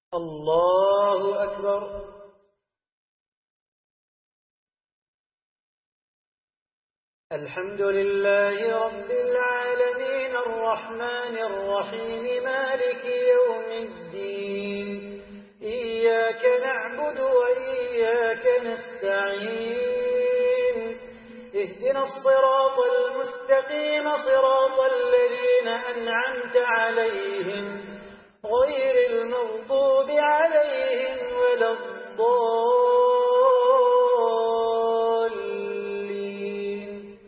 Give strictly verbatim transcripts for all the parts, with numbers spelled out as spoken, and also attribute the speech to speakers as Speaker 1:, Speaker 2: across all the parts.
Speaker 1: الله أكبر. الحمد لله رب العالمين الرحمن الرحيم مالك يوم الدين. إياك نعبد وإياك نستعين. اهدنا الصراط المستقيم صراط الذين أنعمت عليهم غير المغضوب عليهم ولا الضالين.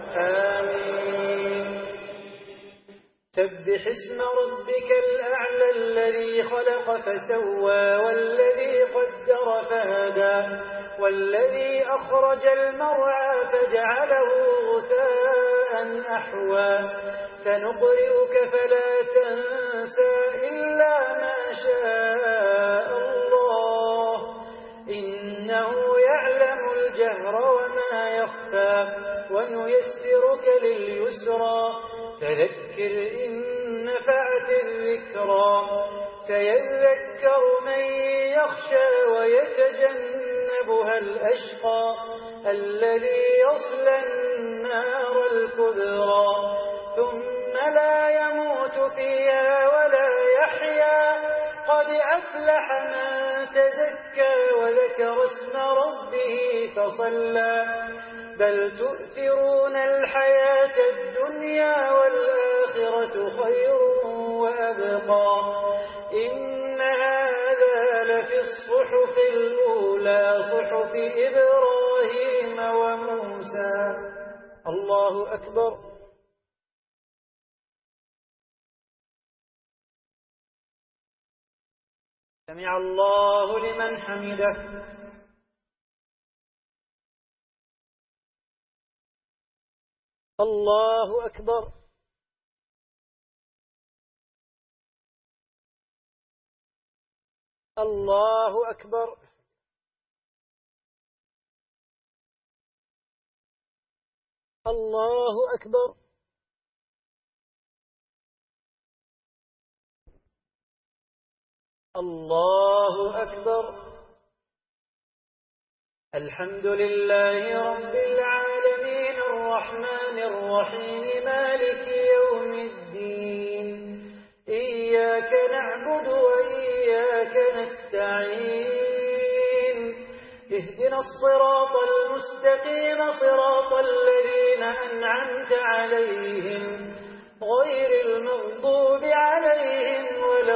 Speaker 1: آمين. سبح اسم ربك الأعلى الذي خلق فسوى والذي قدر فهدى والذي أخرج المرعى فجعله غثاء أحوى. سنقرئك فلا تنسى إلا ما شاء الله إنه يعلم الجهر وما يخفى. ونيسرك لليسرى فذكر إن نفعت الذكرى. سيذكر من يخشى ويتجنبها الأشقى الذي يصلى النار الكبرى ثم لا يموت فيها ولا يحيا. قد أفلح من تزكى وذكر اسم ربه فصلى. بل تؤثرون الحياة الدنيا والآخرة خير وأبقى. إن هذا لفي الصحف الأولى صحف إبراهيم وموسى. الله أكبر. سمع الله لمن حمده. الله أكبر. الله أكبر. الله أكبر. الله أكبر. الحمد لله رب العالمين الرحمن الرحيم مالك يوم الدين. إياك نعبد وإياك نستعين. اهدنا الصراط المستقيم صراط الذين أنعمت عليهم غير المغضوب عليهم ولا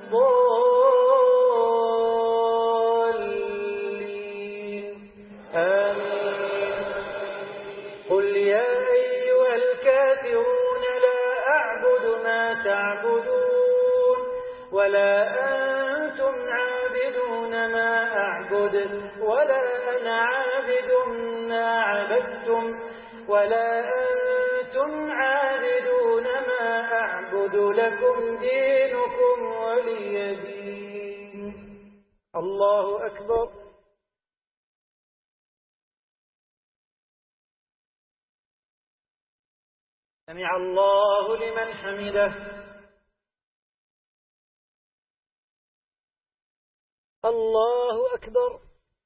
Speaker 1: الضالين. آمين. قل يا أيها الكافرون لا أعبد ما تعبدون ولا أنتم عابدون ما أعبد ولا أنا عابد ما عبدتم ولا أنتم عابدون ما أعبد لكم دينكم ولي دين. الله أكبر. سمع الله لمن حمده. الله أكبر.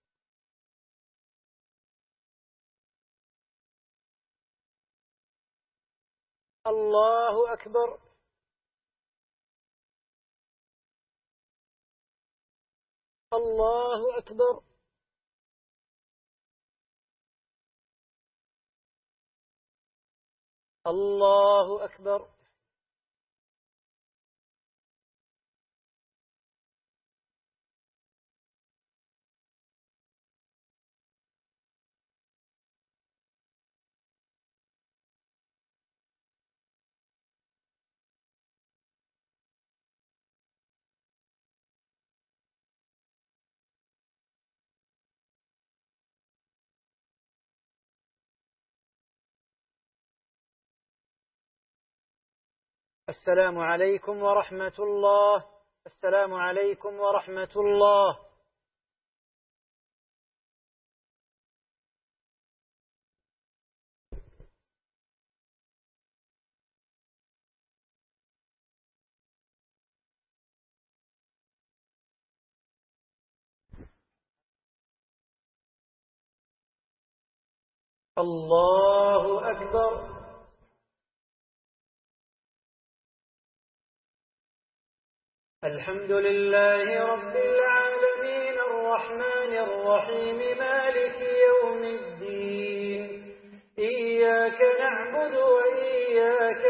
Speaker 1: الله أكبر. الله أكبر. الله أكبر. السلام عليكم ورحمة الله. السلام عليكم ورحمة الله. الله أكبر. الحمد لله رب العالمين الرحمن الرحيم مالك يوم الدين، إياك نعبد وإياك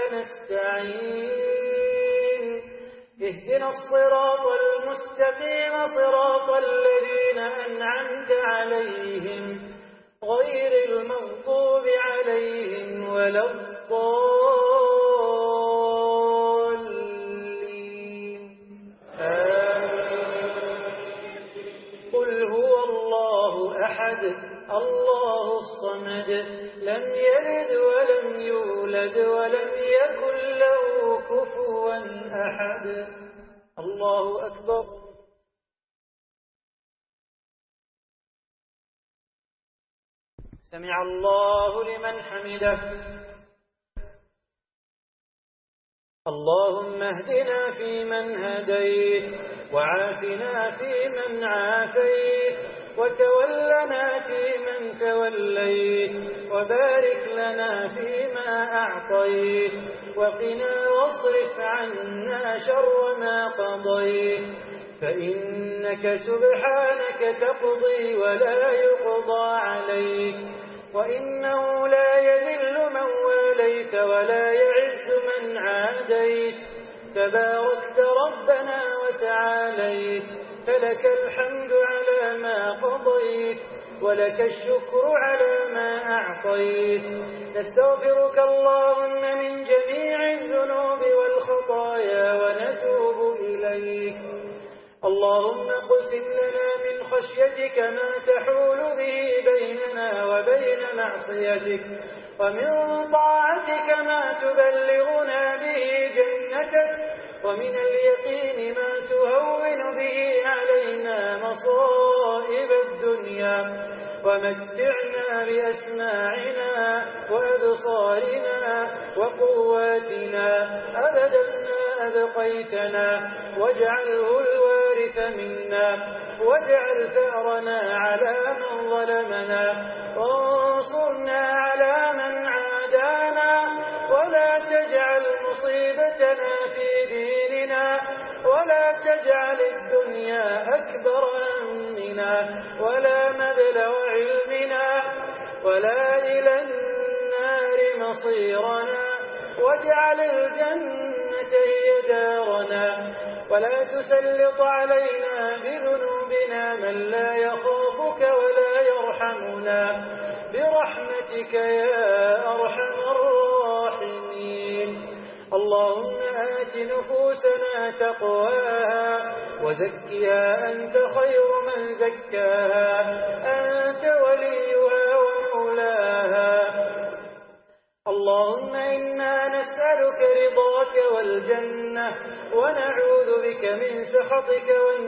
Speaker 1: نستعين، اهدنا الصراط المستقيم صراط الذين أنعمت عليهم غير المغضوب عليهم ولا الضالين، آمين. قل هو الله أحد الله الصمد لم يلد ولم يولد ولم يكن له كفوا أحد. الله أكبر. سمع الله لمن حمده. اللهم اهدنا فيمن هديت، وعافنا فيمن عافيت، وتولنا فيمن توليت، وبارك لنا فيما أعطيت، وقنا واصرف عنا شر ما قضيت، فإنك سبحانك تقضي ولا يقضى عليك، وإنه لا يذل من واليت ولا يعز من عاديت، تباركت ربنا وتعاليت، فلك الحمد على ما قضيت، ولك الشكر على ما أعطيت. نستغفرك اللهم من جميع الذنوب والخطايا ونتوب إليك. اللهم قسم لنا من خشيتك ما تحول به بيننا وبين معصيتك، ومن طاعتك ما تبلغنا به جنتك، ومن اليقين ما تهون به علينا مصائب الدنيا، ومتعنا بأسماعنا وأبصارنا وقواتنا أبدا ما أبقيتنا، واجعله الوارث منا، واجعل ثأرنا على من ظلمنا، وانصرنا على من عادانا، ولا تجعل مصيبتنا في ديننا، ولا تجعل الدنيا أكبر همنا ولا مبلغ علمنا، ولا إلى النار مصيرنا، واجعل الجنة هي دارنا، ولا تسلط علينا بذنوبنا من لا يخافك ولا يرحمنا، برحمتك يا أرحم الراحمين. اللهم آت نفوسنا تقواها وزكها أنت خير من زكاها، أنت وليها ومولاها. اللهم إنا نسألك رضاك والجنة، ونعوذ بك من سخطك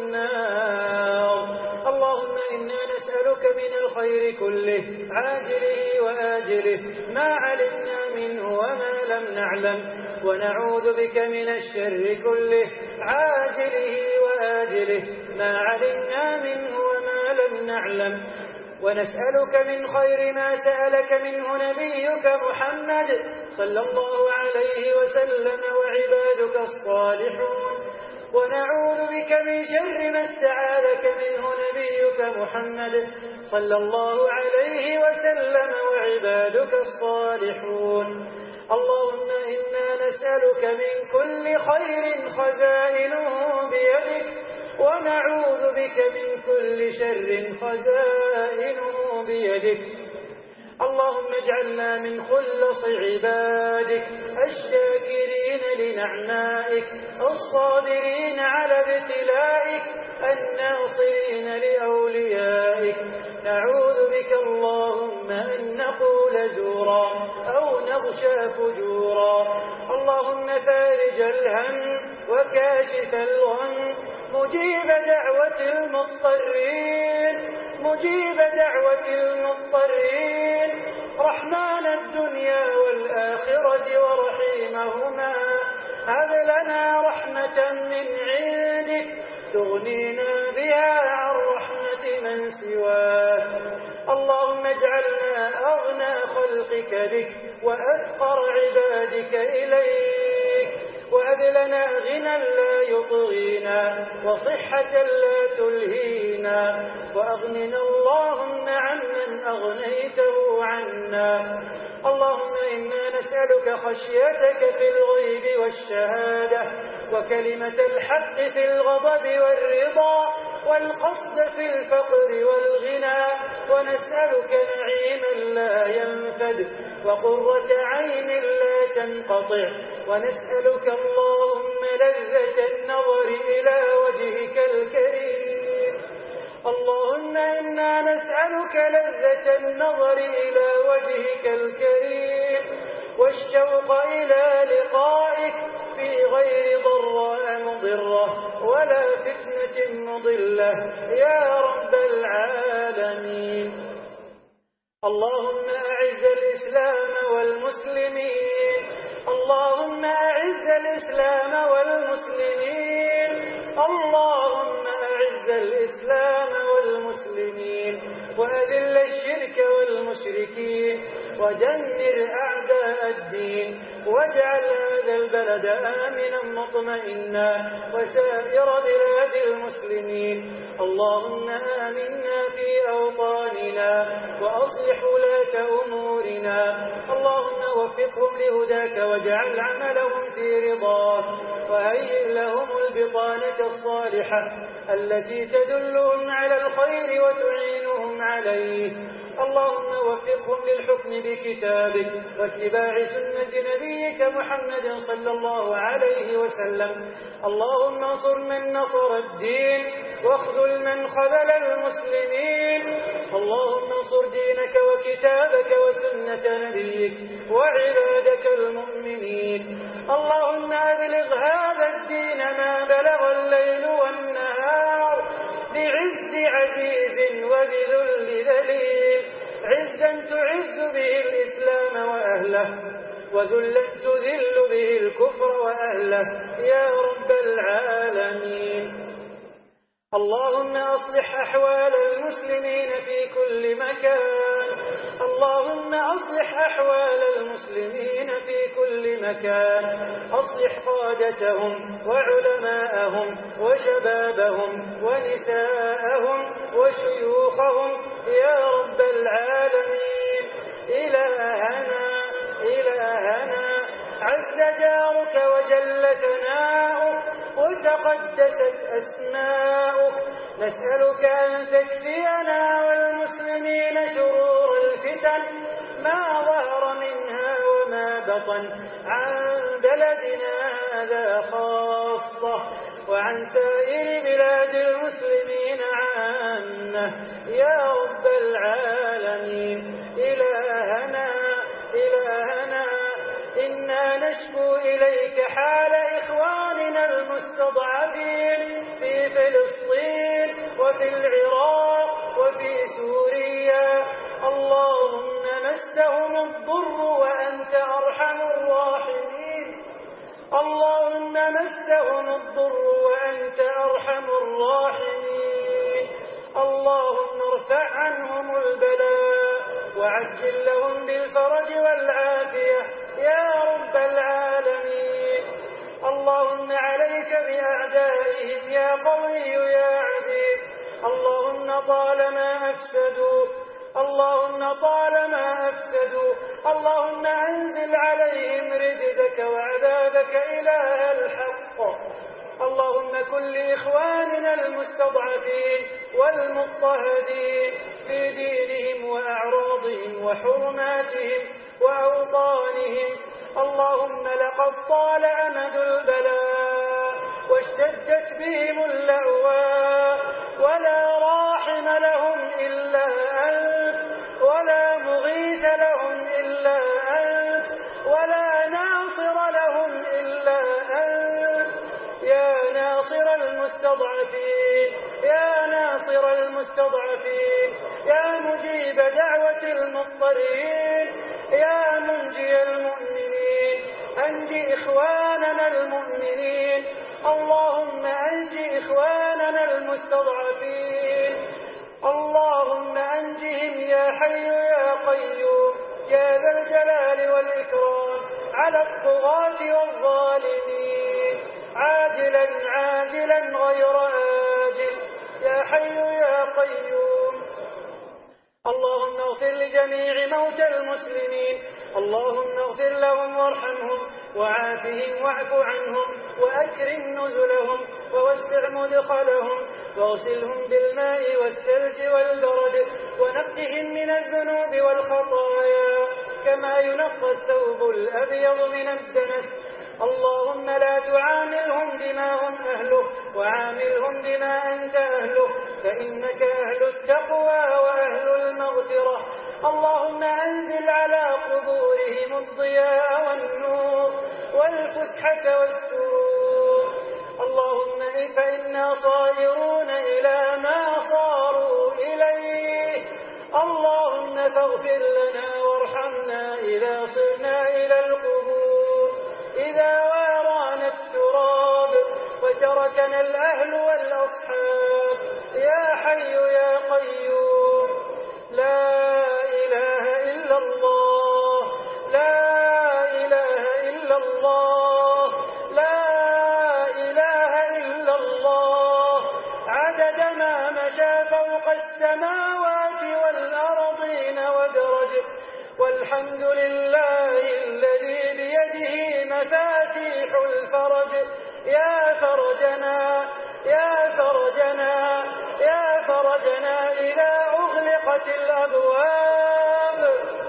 Speaker 1: والنار. اللهم إنا نسألك من الخير كله عاجله وآجله ما علمنا منه وما لم نعلم، ونعوذ بك من الشر كله عاجله وآجله ما علمنا منه وما لم نعلم، ونسألك من خير ما سألك منه نبيك محمد صلى الله عليه وسلم وعبادك الصالحون، ونعوذ بك من شر ما استعاذك منه نبيك محمد صلى الله عليه وسلم وعبادك الصالحون. اللهم إنا نسألك من كل خير خزائنه بيدك، ونعوذ بك من كل شر خزائنه بيدك. اللهم اجعلنا من خلص عبادك الشاكرين لنعمائك، الصابرين على ابتلائك، الناصرين لأوليائك. نعوذ بك اللهم أن نقول زورا أو نغشى فجورا. اللهم فارج الهم وكاشف الغم، مجيب دعوة المضطرين، مجيب دعوة المضطرين، رحمن الدنيا والآخرة ورحيمهما. هب لنا رحمة من عندك تغنينا بها عن رحمة من سواك. اللهم اجعلنا أغنى خلقك بك وأفقر عبادك إليك، وهب لنا غنى لا يطغينا وصحة لا تلهينا، وأغننا اللهم عمن أغنيته عنا. اللهم إنا نسألك خشيتك في الغيب والشهادة، وكلمة الحق في الغضب والرضا، والقصد في الفقر والغنى، ونسألك نعيما لا ينفد وقرة عين لا تنقطع، ونسألك اللهم لذة النظر إلى وجهك الكريم. اللهم إنا نسألك لذة النظر إلى وجهك الكريم والشوق إلى لقائك في غير ضراء مضرة ولا فتنة مضلة يا رب العالمين. اللهم أعز الإسلام والمسلمين، اللهم أعز الإسلام والمسلمين، اللهم أعز الإسلام والمسلمين، وأذل الشرك والمشركين، ودمر أعداء الدين، واجعل هذا البلد آمنا مطمئنا وسائر بلاد المسلمين. اللهم آمنا في أوطاننا وأصلح ولاة أمورنا. اللهم وفقهم لهداك واجعل عملهم في رضاك، وهيئ لهم البطانة الصالحة التي تدلهم على الخير وتعينهم عليه. اللهم وفقهم للحكم بكتابك واتباع سنة نبيك محمد صلى الله عليه وسلم. اللهم انصر من نصر الدين واخذل من خذل المسلمين. اللهم انصر دينك وكتابك وسنة نبيك وعبادك المؤمنين. اللهم أبلغ هذا الدين ما بلغ الليل والنهار بعز عزيز وبذل ذليل، عزا تعز به الإسلام وأهله، وذلا تذل به الكفر وأهله يا رب العالمين. اللهم أصلح أحوال المسلمين في كل مكان، اللهم أصلح أحوال المسلمين في كل مكان، أصلح قادتهم وعلماءهم وشبابهم ونساءهم وشيوخهم يا رب العالمين. إلهنا إلهنا عز جارك وجل ثناؤك وتقدست أسماؤك، نسألك أن تكفينا والمسلمين شرور الفتن ما ظهر منها وما بطن، عن بلدنا هذا خاصة وعن سائر بلاد المسلمين عامة يا رب العالمين. إلهنا إلهنا إنا نشكو إليك حال إخواننا المستضعفين في فلسطين وفي العراق وفي سوريا. اللهم مسهم الضر وأنت أرحم الراحمين، اللهم مسهم الضر وأنت أرحم الراحمين. اللهم ارفع عنهم البلاء وعجل لهم بالفرج والعافية يا رب العالمين. اللهم عليك بأعدائهم يا قوي يا عزيز. اللهم طالما أفسدوا اللهم طالما أفسدوا اللهم أنزل عليهم رجزك وعذابك إله الحق. اللهم كن لإخواننا المستضعفين والمضطهدين في دينهم وأعراضهم وحرماتهم وأوطانهم. اللهم لقد طال أمد البلاء واشتدت بهم اللأواء، ولا راحم لهم إلا أنت، ولا مغيث لهم إلا أنت، ولا ناصر لهم إلا أنت. يا ناصر المستضعفين يا ناصر المستضعفين يا مجيب دعوة المضطرين يا منجي المؤمنين، أنجي إخواننا المؤمنين. اللهم أنجي إخواننا المستضعفين، اللهم أنجهم يا حي يا قيوم يا ذا الجلال والإكرام على الطغاة والظالمين عاجلا عاجلا غير آجل يا حي يا قيوم. اللهم اغفر لجميع موتى المسلمين، اللهم اغفر لهم وارحمهم وعافهم واعف عنهم وأكرم نزلهم ووسع مدخلهم واغسلهم بالماء والثلج والبرد ونقهم من الذنوب والخطايا كما ينقى الثوب الأبيض من الدنس. اللهم لا تعاملهم بما هم أهله وعاملهم بما أنت أهله فإنك أهل التقوى وأهل المغفرة. اللهم أنزل على قبورهم الضياء والنور والفسحة والسرور. اللهم فإنا صائرون إلى ما صاروا إليه. اللهم فاغفر لنا وارحمنا إذا صرنا إلى القبور، إذا وارانا التراب وتركنا الأهل والأصحاب يا حي يا قيوم. لا إله إلا الله، لا إله إلا الله، لا إله إلا الله عدد ما مشى فوق السماوات والأرضين ودرج. والحمد لله الذي بيده مفاتيح الفرج. يا فرجنا يا فرجنا يا فرجنا إذا أغلقت الأبواب،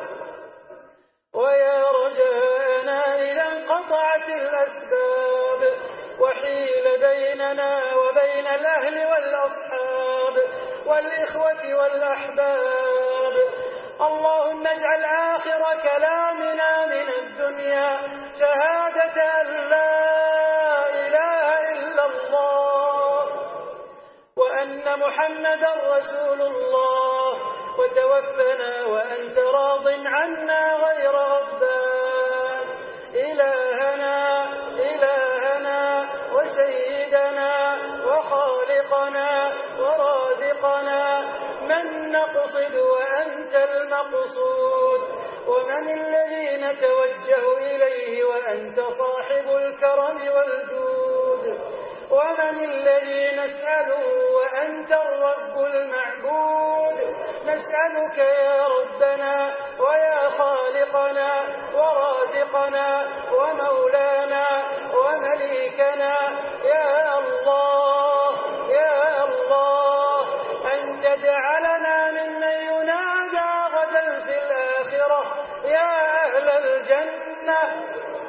Speaker 1: ويا رجاءنا إذا انقطعت الأسباب وحيل بيننا وبين الأهل والأصحاب والإخوة والأحباب. اللهم اجعل آخر كلامنا من الدنيا شهادة أن لا إله إلا الله وأن محمدا رسول الله، وتوفنا وأنت راض عنا غير غضبان. إلهنا إلهنا وسيدنا وخالقنا ورازقنا، من نقصد وأنت المقصود، ومن الذي نتوجه إليه وأنت صاحب الكرم والجود، ومن الذي نسأله وأنت الرب المعبود. نسألك يا ربنا ويا خالقنا ورازقنا ومولانا ومليكنا يا الله يا الله أن تجعلنا ممن ينادى غدا في الآخرة يا أهل الجنة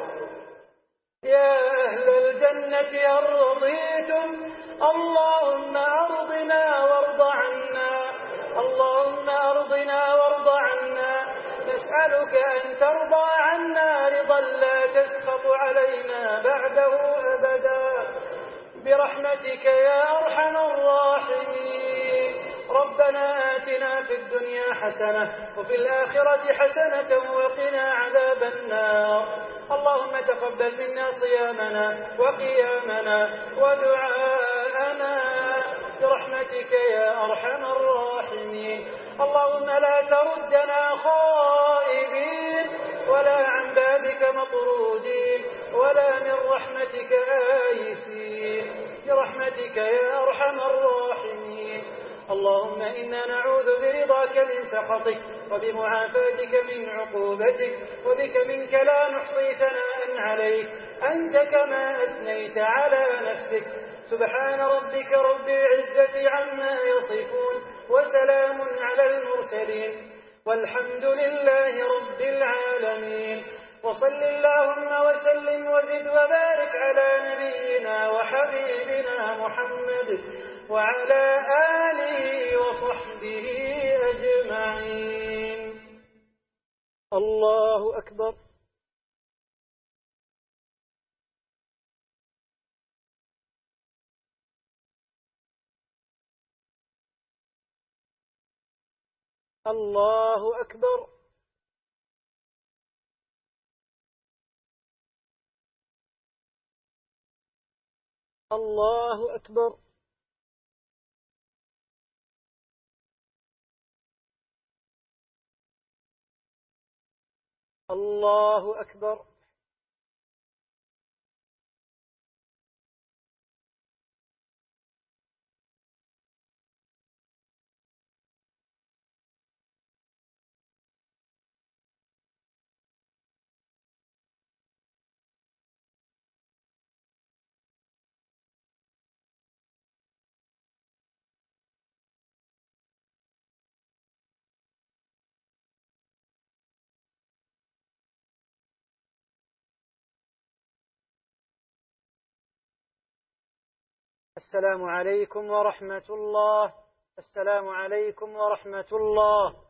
Speaker 1: يا أهل الجنة هل رضيتم؟ اللهم أرضنا وارض عنا، اللهم أرضنا وارض عنا. نسألك أن ترضى عنا رضا لا تسخط علينا بعده أبدا برحمتك يا أرحم الراحمين. ربنا آتنا في الدنيا حسنة وفي الآخرة حسنة وقنا عذاب النار. اللهم تقبل منا صيامنا وقيامنا ودعاءنا برحمتك يا أرحم الراحمين. اللهم لا تردنا خائبين ولا عن بابك مطرودين ولا من رحمتك آيسين برحمتك يا أرحم الراحمين. اللهم إنا نعوذ برضاك من سخطك وبمعافاتك من عقوبتك، وبك منك لا نحصي ثناء عليك أنت كما أثنيت على نفسك. سبحان ربك رب العزة عما يصفون وسلام على المرسلين والحمد لله رب العالمين. وصل اللهم وسلم وزد وبارك على نبينا وحبيبنا محمد وعلى آله وصحبه أجمعين. الله أكبر. الله أكبر. الله أكبر. الله أكبر. السلام عليكم ورحمة الله. السلام عليكم ورحمة الله.